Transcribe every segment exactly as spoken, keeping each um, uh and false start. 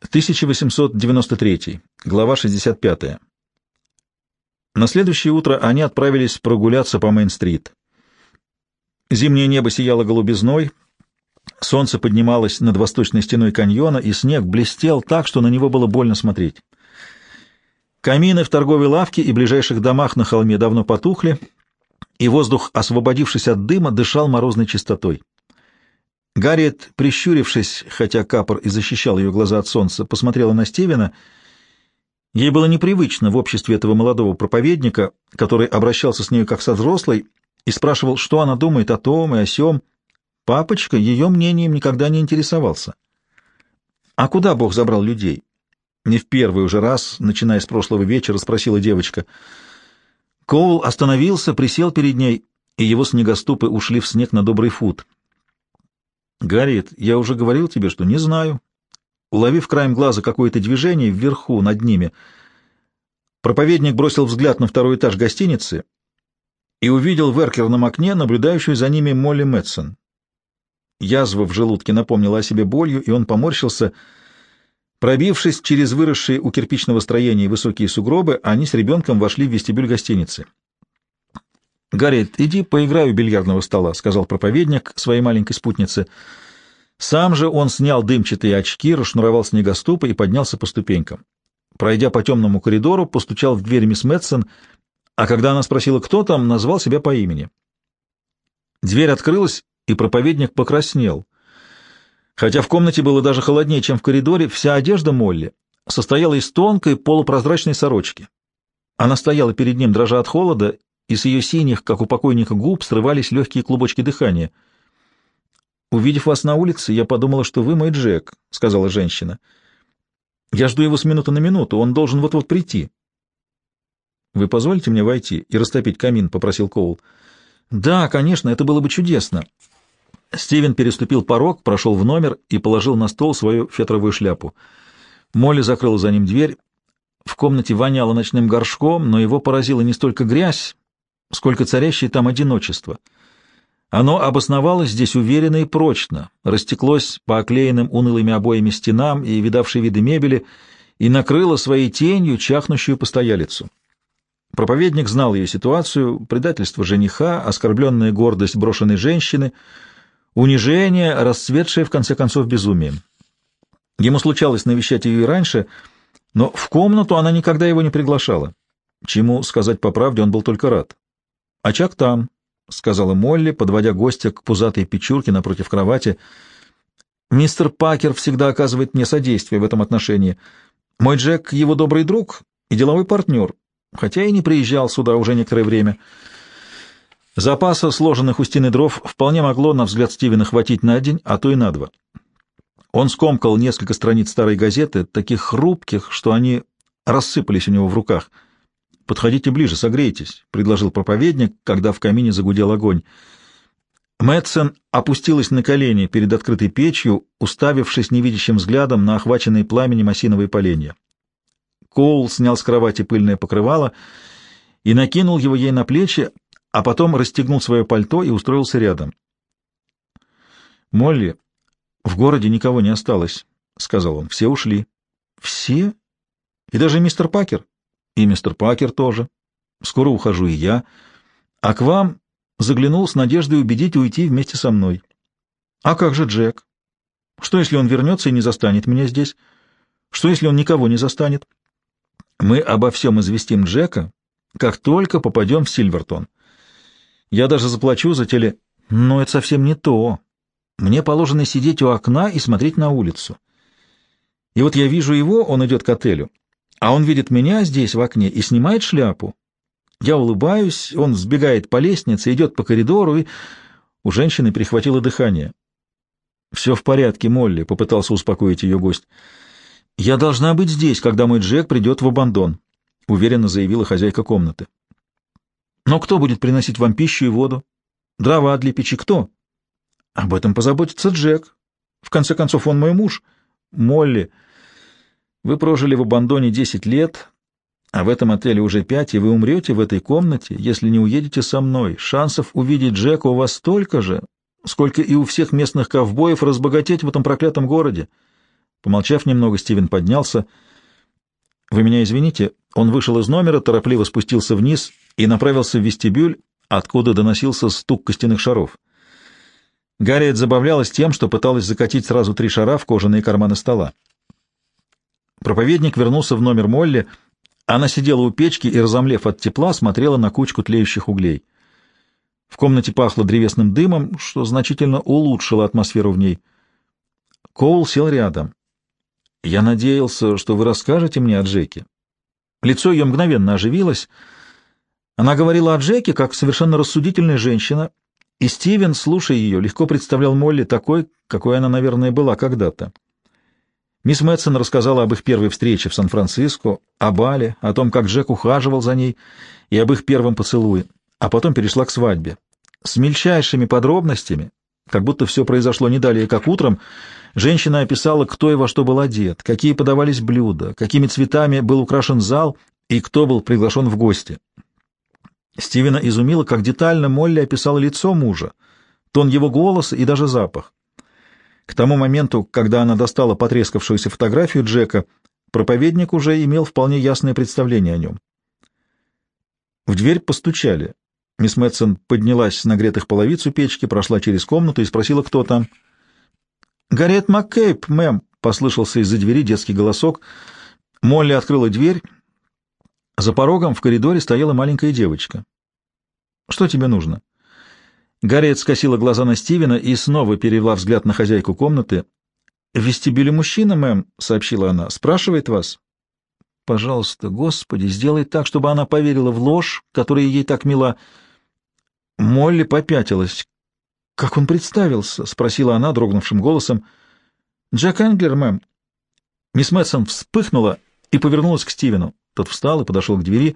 тысяча восемьсот девяносто третий, глава шестьдесят пятая. На следующее утро они отправились прогуляться по Мейн-стрит. Зимнее небо сияло голубизной, солнце поднималось над восточной стеной каньона, и снег блестел так, что на него было больно смотреть. Камины в торговой лавке и ближайших домах на холме давно потухли, и воздух, освободившись от дыма, дышал морозной чистотой. Гарриет, прищурившись, хотя капор и защищал ее глаза от солнца, посмотрела на Стивена. Ей было непривычно в обществе этого молодого проповедника, который обращался с нею как со взрослой, и спрашивал, что она думает о том и о сём. Папочка ее мнением никогда не интересовался. «А куда Бог забрал людей?» Не в первый уже раз, начиная с прошлого вечера, спросила девочка. Коул остановился, присел перед ней, и его снегоступы ушли в снег на добрый фут. «Гарриет, я уже говорил тебе, что не знаю». Уловив краем глаза какое-то движение вверху, над ними, проповедник бросил взгляд на второй этаж гостиницы и увидел в эркерном окне наблюдающую за ними Молли Мэтсон. Язва в желудке напомнила о себе болью, и он поморщился. Пробившись через выросшие у кирпичного строения высокие сугробы, они с ребенком вошли в вестибюль гостиницы. «Гарриет, иди поиграй у бильярдного стола», — сказал проповедник своей маленькой спутнице. Сам же он снял дымчатые очки, расшнуровал снегоступы и поднялся по ступенькам. Пройдя по темному коридору, постучал в дверь мисс Мэтсон, а когда она спросила, кто там, назвал себя по имени. Дверь открылась, и проповедник покраснел. Хотя в комнате было даже холоднее, чем в коридоре, вся одежда Молли состояла из тонкой полупрозрачной сорочки. Она стояла перед ним, дрожа от холода, и с ее синих, как у покойника, губ срывались легкие клубочки дыхания. «Увидев вас на улице, я подумала, что вы мой Джек», — сказала женщина. «Я жду его с минуты на минуту, он должен вот-вот прийти». «Вы позволите мне войти и растопить камин?» — попросил Коул. «Да, конечно, это было бы чудесно». Стивен переступил порог, прошел в номер и положил на стол свою фетровую шляпу. Молли закрыла за ним дверь. В комнате воняло ночным горшком, но его поразила не столько грязь, сколько царящее там одиночество. Оно обосновалось здесь уверенно и прочно, растеклось по оклеенным унылыми обоями стенам и видавшей виды мебели и накрыло своей тенью чахнущую постоялицу. Проповедник знал ее ситуацию: предательство жениха, оскорбленная гордость брошенной женщины, унижение, расцветшее в конце концов безумием. Ему случалось навещать ее и раньше, но в комнату она никогда его не приглашала. Чему, сказать по правде, он был только рад. «Очаг там», — сказала Молли, подводя гостя к пузатой печурке напротив кровати. «Мистер Пакер всегда оказывает мне содействие в этом отношении. Мой Джек — его добрый друг и деловой партнер, хотя и не приезжал сюда уже некоторое время». Запаса сложенных у стены дров вполне могло, на взгляд Стивена, хватить на день, а то и на два. Он скомкал несколько страниц старой газеты, таких хрупких, что они рассыпались у него в руках. «Подходите ближе, согрейтесь», — предложил проповедник, когда в камине загудел огонь. Мэтсон опустилась на колени перед открытой печью, уставившись невидящим взглядом на охваченные пламенем осиновые поленья. Коул снял с кровати пыльное покрывало и накинул его ей на плечи, а потом расстегнул свое пальто и устроился рядом. «Молли, в городе никого не осталось», — сказал он. «Все ушли». «Все? И даже мистер Пакер?» «И мистер Пакер тоже. Скоро ухожу и я. А к вам заглянул с надеждой убедить уйти вместе со мной». «А как же Джек? Что, если он вернется и не застанет меня здесь? Что, если он никого не застанет?» «Мы обо всем известим Джека, как только попадем в Сильвертон. Я даже заплачу за теле... Но это совсем не то. Мне положено сидеть у окна и смотреть на улицу. И вот я вижу его, он идет к отелю, а он видит меня здесь в окне и снимает шляпу. Я улыбаюсь, он сбегает по лестнице, идет по коридору, и... У женщины перехватило дыхание. «Все в порядке, Молли», — попытался успокоить ее гость. «Я должна быть здесь, когда мой Джек придет в Абандон», — уверенно заявила хозяйка комнаты. «Но кто будет приносить вам пищу и воду? Дрова для печи кто?» «Об этом позаботится Джек. В конце концов, он мой муж». «Молли, вы прожили в Абандоне десять лет, а в этом отеле уже пять, и вы умрете в этой комнате, если не уедете со мной. Шансов увидеть Джека у вас столько же, сколько и у всех местных ковбоев разбогатеть в этом проклятом городе. Помолчав немного, Стивен поднялся. «Вы меня извините?» Он вышел из номера, торопливо спустился вниз и направился в вестибюль, откуда доносился стук костяных шаров. Гарриет забавлялась тем, что пыталась закатить сразу три шара в кожаные карманы стола. Проповедник вернулся в номер Молли. Она сидела у печки и, разомлев от тепла, смотрела на кучку тлеющих углей. В комнате пахло древесным дымом, что значительно улучшило атмосферу в ней. Коул сел рядом. «Я надеялся, что вы расскажете мне о Джеке». Лицо ее мгновенно оживилось. Она говорила о Джеке как совершенно рассудительная женщина, и Стивен, слушая ее, легко представлял Молли такой, какой она, наверное, была когда-то. Мисс Мэтсон рассказала об их первой встрече в Сан-Франциско, о бале, о том, как Джек ухаживал за ней, и об их первом поцелуе, а потом перешла к свадьбе. С мельчайшими подробностями, как будто все произошло не далее, как утром, женщина описала, кто и во что был одет, какие подавались блюда, какими цветами был украшен зал и кто был приглашен в гости. Стивена изумило, как детально Молли описала лицо мужа, тон его голоса и даже запах. К тому моменту, когда она достала потрескавшуюся фотографию Джека, проповедник уже имел вполне ясное представление о нем. В дверь постучали. Мисс Мэтсон поднялась с нагретых половиц у печки, прошла через комнату и спросила, кто там. «Гарриет МакКейб, мэм», — послышался из-за двери детский голосок. Молли открыла дверь. За порогом в коридоре стояла маленькая девочка. «Что тебе нужно?» Гарриет скосила глаза на Стивена и снова перевела взгляд на хозяйку комнаты. «В вестибюле мужчина, мэм», — сообщила она, — «спрашивает вас». «Пожалуйста, Господи, сделай так, чтобы она поверила в ложь, которая ей так мила». Молли попятилась. «Как он представился?» — спросила она дрогнувшим голосом. «Джек Энглер, мэм». Мисс Мэтсон вспыхнула и повернулась к Стивену. Тот встал и подошел к двери.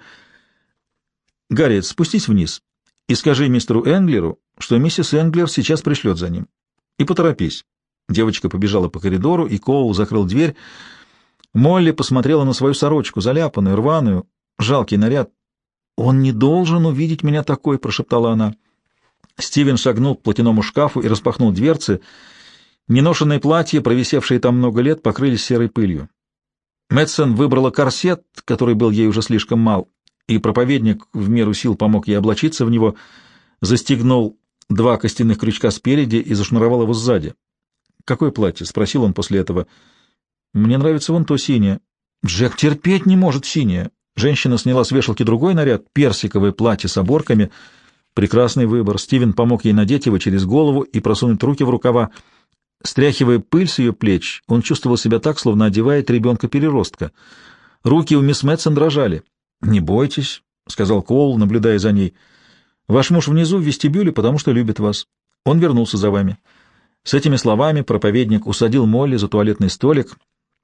«Гарриет, спустись вниз и скажи мистеру Энглеру, что миссис Энглер сейчас пришлет за ним. И поторопись». Девочка побежала по коридору, и Коул закрыл дверь. Молли посмотрела на свою сорочку, заляпанную, рваную, жалкий наряд. «Он не должен увидеть меня такой», — прошептала она. Стивен шагнул к платяному шкафу и распахнул дверцы. Неношенные платья, провисевшие там много лет, покрылись серой пылью. Мэтсон выбрала корсет, который был ей уже слишком мал, и проповедник в меру сил помог ей облачиться в него, застегнул два костяных крючка спереди и зашнуровал его сзади. «Какое платье?» — спросил он после этого. «Мне нравится вон то синее». «Джек терпеть не может синее». Женщина сняла с вешалки другой наряд, персиковое платье с оборками. Прекрасный выбор. Стивен помог ей надеть его через голову и просунуть руки в рукава. Стряхивая пыль с ее плеч, он чувствовал себя так, словно одевает ребенка-переростка. Руки у мисс Мэтсон дрожали. «Не бойтесь», — сказал Коул, наблюдая за ней. «Ваш муж внизу в вестибюле, потому что любит вас. Он вернулся за вами». С этими словами проповедник усадил Молли за туалетный столик.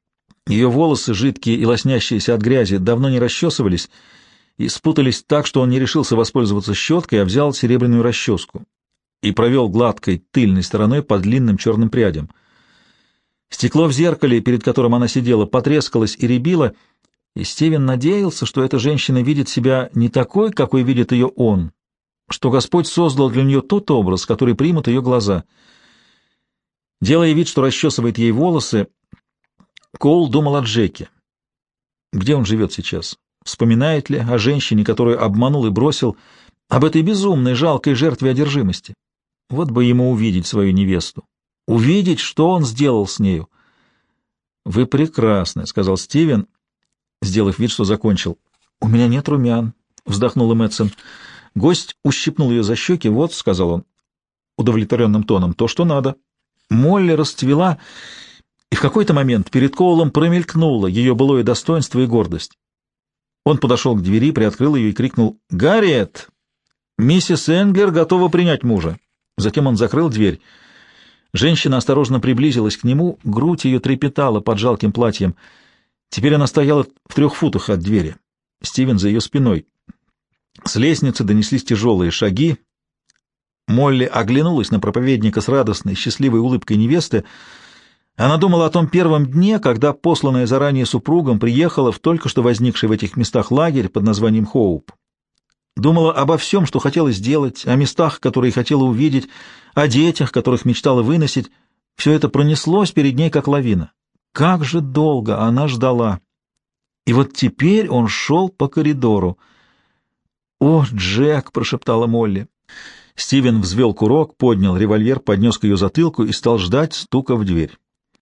Ее волосы, жидкие и лоснящиеся от грязи, давно не расчесывались и спутались так, что он не решился воспользоваться щеткой, а взял серебряную расческу и провел гладкой тыльной стороной по длинным черным прядям. Стекло в зеркале, перед которым она сидела, потрескалось и рябило, и Стивен надеялся, что эта женщина видит себя не такой, какой видит ее он, что Господь создал для нее тот образ, который примут ее глаза. Делая вид, что расчесывает ей волосы, Коул думал о Джеке. Где он живет сейчас? Вспоминает ли о женщине, которую обманул и бросил, об этой безумной, жалкой жертве одержимости? Вот бы ему увидеть свою невесту, увидеть, что он сделал с нею. «Вы прекрасны», — сказал Стивен, сделав вид, что закончил. «У меня нет румян», — вздохнула Мэтсон. Гость ущипнул ее за щеки. «Вот», — сказал он удовлетворенным тоном, — «то, что надо». Молли расцвела, и в какой-то момент перед Коулом промелькнуло ее былое достоинство и гордость. Он подошел к двери, приоткрыл ее и крикнул: «Гарриет! Миссис Энглер готова принять мужа!» Затем он закрыл дверь. Женщина осторожно приблизилась к нему, грудь ее трепетала под жалким платьем. Теперь она стояла в трех футах от двери. Стивен за ее спиной. С лестницы донеслись тяжелые шаги. Молли оглянулась на проповедника с радостной, счастливой улыбкой невесты. Она думала о том первом дне, когда посланная заранее супругом приехала в только что возникший в этих местах лагерь под названием Хоуп. Думала обо всем, что хотела сделать, о местах, которые хотела увидеть, о детях, которых мечтала выносить. Все это пронеслось перед ней, как лавина. Как же долго она ждала! И вот теперь он шел по коридору. «О, Джек!» — прошептала Молли. Стивен взвел курок, поднял револьвер, поднес к ее затылку и стал ждать стука в дверь.